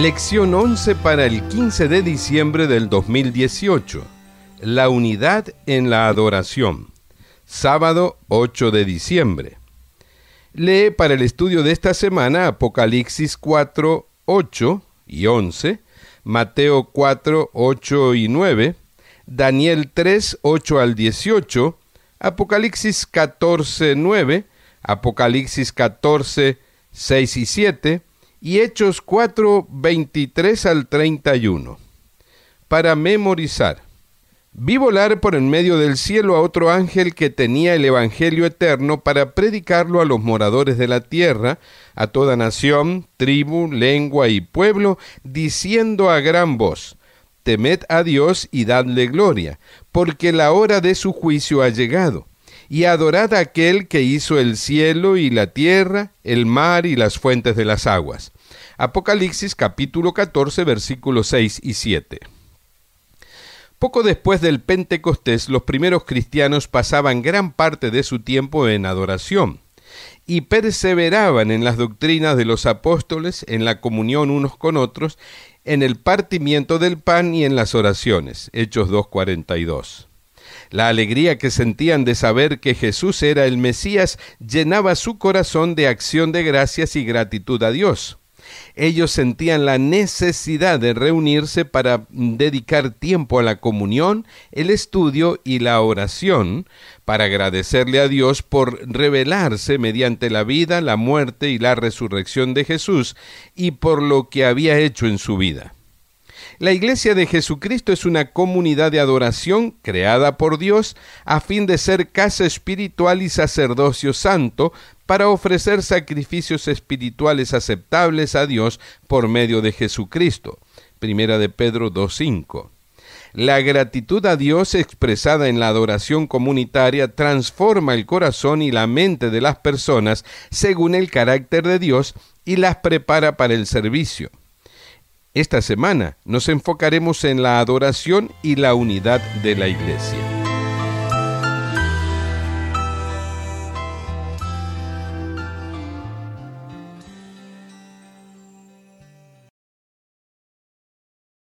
Lección 11 para el 15 de diciembre del 2018. La unidad en la adoración. Sábado 8 de diciembre. Lee para el estudio de esta semana Apocalipsis 4, 8 y 11, Mateo 4, 8 y 9, Daniel 3, 8 al 18, Apocalipsis 14, 9, Apocalipsis 14, 6 y 7, y Hechos 4, 23 al 31. Para memorizar. Vi volar por en medio del cielo a otro ángel que tenía el evangelio eterno para predicarlo a los moradores de la tierra, a toda nación, tribu, lengua y pueblo, diciendo a gran voz: Temed a Dios y dadle gloria, porque la hora de su juicio ha llegado. Y adorad a aquel que hizo el cielo y la tierra, el mar y las fuentes de las aguas. Apocalipsis capítulo 14, versículos 6 y 7. Poco después del Pentecostés, los primeros cristianos pasaban gran parte de su tiempo en adoración y perseveraban en las doctrinas de los apóstoles, en la comunión unos con otros, en el partimiento del pan y en las oraciones. Hechos 2:42. La alegría que sentían de saber que Jesús era el Mesías llenaba su corazón de acción de gracias y gratitud a Dios. Ellos sentían la necesidad de reunirse para dedicar tiempo a la comunión, el estudio y la oración, para agradecerle a Dios por revelarse mediante la vida, la muerte y la resurrección de Jesús y por lo que había hecho en su vida. La Iglesia de Jesucristo es una comunidad de adoración creada por Dios a fin de ser casa espiritual y sacerdocio santo para ofrecer sacrificios espirituales aceptables a Dios por medio de Jesucristo. Primera de Pedro 2:5. La gratitud a Dios expresada en la adoración comunitaria transforma el corazón y la mente de las personas según el carácter de Dios y las prepara para el servicio. Esta semana nos enfocaremos en la adoración y la unidad de la Iglesia.